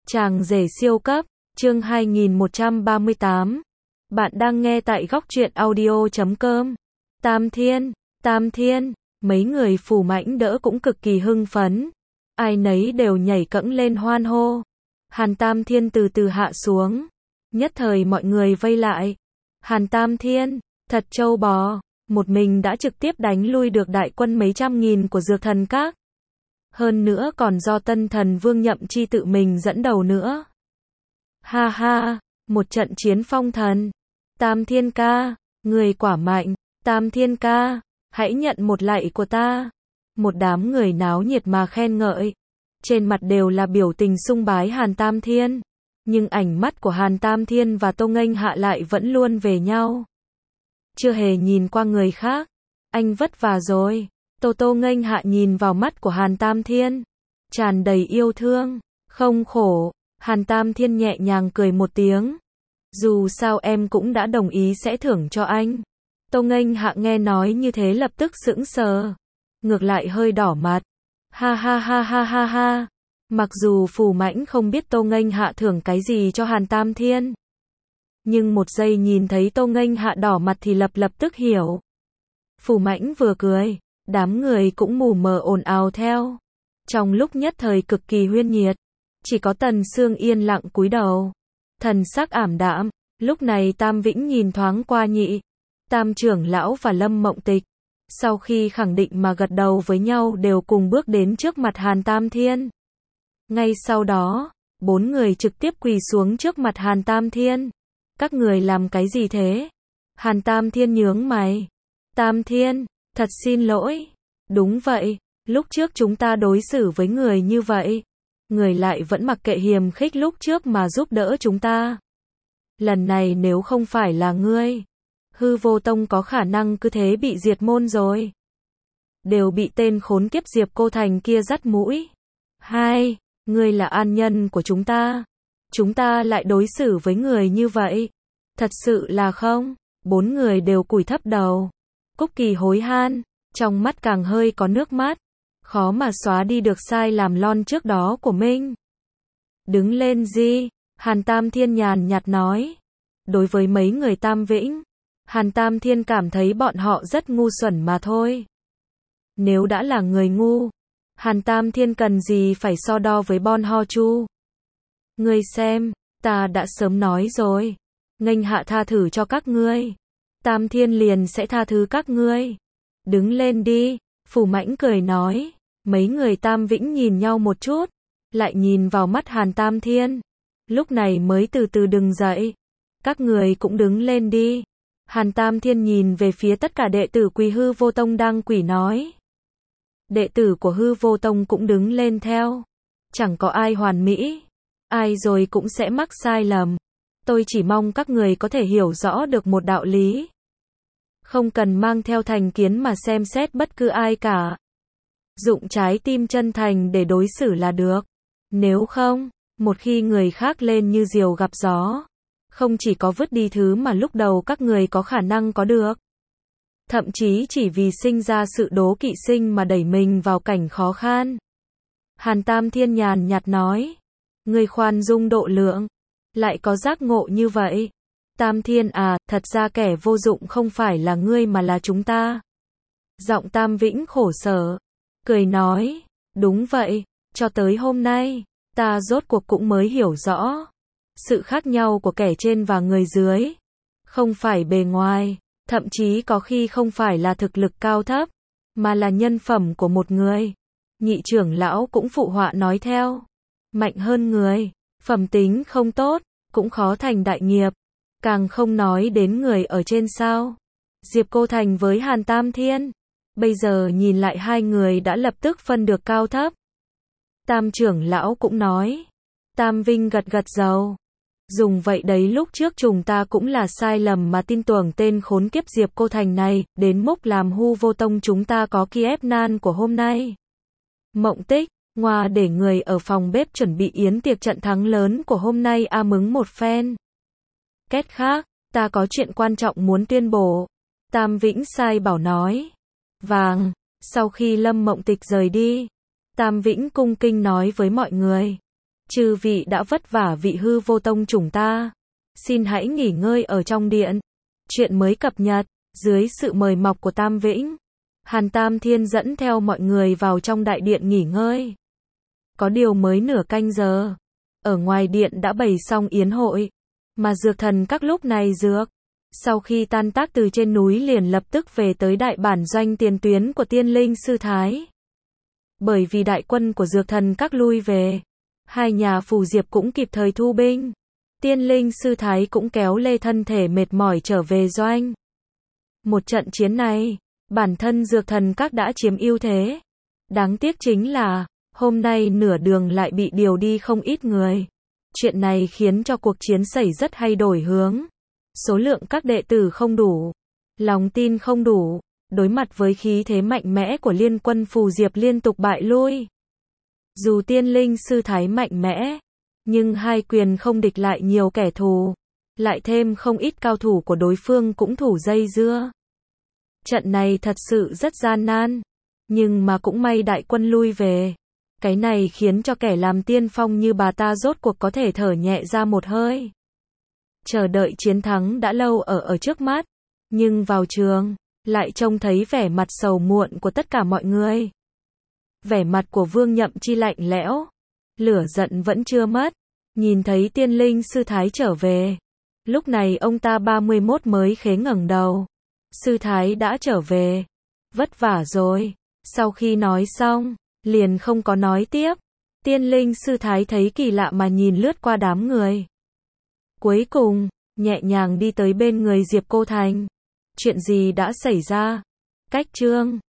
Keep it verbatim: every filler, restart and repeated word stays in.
Chàng rể siêu cấp, chương hai nghìn một trăm ba mươi tám. Bạn đang nghe tại góc truyện audio chấm com. Tam Thiên, Tam Thiên, mấy người Phù Mãnh đỡ cũng cực kỳ hưng phấn. Ai nấy đều nhảy cẫng lên hoan hô. Hàn Tam Thiên từ từ hạ xuống. Nhất thời mọi người vây lại. Hàn Tam Thiên, thật trâu bò, một mình đã trực tiếp đánh lui được đại quân mấy trăm nghìn của Dược Thần Các. Hơn nữa còn do Tân Thần Vương Nhậm Chi tự mình dẫn đầu nữa. Ha ha, một trận chiến phong thần. Tam Thiên ca, người quả mạnh. Tam Thiên ca, hãy nhận một lạy của ta. Một đám người náo nhiệt mà khen ngợi. Trên mặt đều là biểu tình sung bái Hàn Tam Thiên. Nhưng ánh mắt của Hàn Tam Thiên và Tô Nghênh Hạ lại vẫn luôn về nhau. Chưa hề nhìn qua người khác. Anh vất vả rồi. Tô Tô Nghênh Hạ nhìn vào mắt của Hàn Tam Thiên, tràn đầy yêu thương. Không khổ. Hàn Tam Thiên nhẹ nhàng cười một tiếng. Dù sao em cũng đã đồng ý sẽ thưởng cho anh. Tô Nghênh Hạ nghe nói như thế lập tức sững sờ, ngược lại hơi đỏ mặt. Ha ha ha ha ha ha. Mặc dù Phù Mãnh không biết Tô Nghênh Hạ thưởng cái gì cho Hàn Tam Thiên, nhưng một giây nhìn thấy Tô Nghênh Hạ đỏ mặt thì lập lập tức hiểu. Phù Mãnh vừa cười, đám người cũng mù mờ ồn ào theo. Trong lúc nhất thời cực kỳ huyên nhiệt, chỉ có Tần Sương yên lặng cúi đầu, thần sắc ảm đạm. Lúc này Tam Vĩnh nhìn thoáng qua Nhị Tam trưởng lão và Lâm Mộng Tịch, sau khi khẳng định mà gật đầu với nhau đều cùng bước đến trước mặt Hàn Tam Thiên. Ngay sau đó, bốn người trực tiếp quỳ xuống trước mặt Hàn Tam Thiên. Các người làm cái gì thế? Hàn Tam Thiên nhướng mày. Tam Thiên, thật xin lỗi. Đúng vậy, lúc trước chúng ta đối xử với người như vậy, người lại vẫn mặc kệ hiềm khích lúc trước mà giúp đỡ chúng ta. Lần này nếu không phải là ngươi, Hư Vô Tông có khả năng cứ thế bị diệt môn rồi. Đều bị tên khốn kiếp Diệp Cô Thành kia dắt mũi. Hai, ngươi là an nhân của chúng ta, chúng ta lại đối xử với người như vậy. Thật sự là không. Bốn người đều cúi thấp đầu. Cúc Kỳ hối han, trong mắt càng hơi có nước mắt, khó mà xóa đi được sai làm lon trước đó của mình. Đứng lên gì? Hàn Tam Thiên nhàn nhạt nói. Đối với mấy người Tam Vĩnh, Hàn Tam Thiên cảm thấy bọn họ rất ngu xuẩn mà thôi. Nếu đã là người ngu, Hàn Tam Thiên cần gì phải so đo với Bon Ho Chu. Ngươi xem, ta đã sớm nói rồi, Nghênh Hạ tha thử cho các ngươi, Tam Thiên liền sẽ tha thứ các ngươi. Đứng lên đi, Phù Mãnh cười nói. Mấy người Tam Vĩnh nhìn nhau một chút, lại nhìn vào mắt Hàn Tam Thiên, lúc này mới từ từ đứng dậy. Các người cũng đứng lên đi. Hàn Tam Thiên nhìn về phía tất cả đệ tử Quỳ Hư Vô Tông đang quỳ nói. Đệ tử của Hư Vô Tông cũng đứng lên theo. Chẳng có ai hoàn mỹ, ai rồi cũng sẽ mắc sai lầm. Tôi chỉ mong các người có thể hiểu rõ được một đạo lý. Không cần mang theo thành kiến mà xem xét bất cứ ai cả. Dụng trái tim chân thành để đối xử là được. Nếu không, một khi người khác lên như diều gặp gió, không chỉ có vứt đi thứ mà lúc đầu các người có khả năng có được, thậm chí chỉ vì sinh ra sự đố kỵ sinh mà đẩy mình vào cảnh khó khăn. Hàn Tam Thiên nhàn nhạt nói. Người khoan dung độ lượng, lại có giác ngộ như vậy. Tam Thiên à, thật ra kẻ vô dụng không phải là ngươi mà là chúng ta. Giọng Tam Vĩnh khổ sở, cười nói. Đúng vậy, cho tới hôm nay, ta rốt cuộc cũng mới hiểu rõ. Sự khác nhau của kẻ trên và người dưới, không phải bề ngoài, thậm chí có khi không phải là thực lực cao thấp, mà là nhân phẩm của một người. Nhị trưởng lão cũng phụ họa nói theo. Mạnh hơn người, phẩm tính không tốt, cũng khó thành đại nghiệp. Càng không nói đến người ở trên sao. Diệp Cô Thành với Hàn Tam Thiên, bây giờ nhìn lại hai người đã lập tức phân được cao thấp. Tam trưởng lão cũng nói. Tam Vinh gật gật đầu. Dùng vậy đấy, lúc trước chúng ta cũng là sai lầm mà tin tưởng tên khốn kiếp Diệp Cô Thành này, đến mức làm Hư Vô Tông chúng ta có kiếp nan của hôm nay. Mộng Tích, Ngoa để người ở phòng bếp chuẩn bị yến tiệc trận thắng lớn của hôm nay a mừng một phen. Kết khác, ta có chuyện quan trọng muốn tuyên bố. Tam Vĩnh sai bảo nói. Vàng, sau khi Lâm Mộng Tịch rời đi, Tam Vĩnh cung kinh nói với mọi người. Chư vị đã vất vả vị hư vô tông chúng ta. Xin hãy nghỉ ngơi ở trong điện. Chuyện mới cập nhật, dưới sự mời mọc của Tam Vĩnh, Hàn Tam Thiên dẫn theo mọi người vào trong đại điện nghỉ ngơi. Có điều mới nửa canh giờ, ở ngoài điện đã bày xong yến hội, mà dược thần các lúc này dược. Sau khi tan tác từ trên núi liền lập tức về tới đại bản doanh tiền tuyến của tiên linh sư thái. Bởi vì đại quân của dược thần các lui về, hai nhà phù diệp cũng kịp thời thu binh. Tiên linh sư thái cũng kéo lê thân thể mệt mỏi trở về doanh. Một trận chiến này, bản thân dược thần các đã chiếm ưu thế. Đáng tiếc chính là, hôm nay nửa đường lại bị điều đi không ít người. Chuyện này khiến cho cuộc chiến xảy rất hay đổi hướng. Số lượng các đệ tử không đủ, lòng tin không đủ, đối mặt với khí thế mạnh mẽ của liên quân phù diệp liên tục bại lui. Dù tiên linh sư thái mạnh mẽ, nhưng hai quyền không địch lại nhiều kẻ thù, lại thêm không ít cao thủ của đối phương cũng thủ dây dưa. Trận này thật sự rất gian nan, nhưng mà cũng may đại quân lui về. Cái này khiến cho kẻ làm tiên phong như bà ta rốt cuộc có thể thở nhẹ ra một hơi. Chờ đợi chiến thắng đã lâu ở ở trước mắt, nhưng vào trường, lại trông thấy vẻ mặt sầu muộn của tất cả mọi người. Vẻ mặt của Vương Nhậm Chi lạnh lẽo, lửa giận vẫn chưa mất, nhìn thấy tiên linh sư thái trở về. Lúc này ông ta ba mươi mốt mới khế ngẩng đầu. Sư thái đã trở về, vất vả rồi. Sau khi nói xong, liền không có nói tiếp. Tiên linh sư thái thấy kỳ lạ mà nhìn lướt qua đám người. Cuối cùng, nhẹ nhàng đi tới bên người Diệp Cô Thành. Chuyện gì đã xảy ra? Cách chương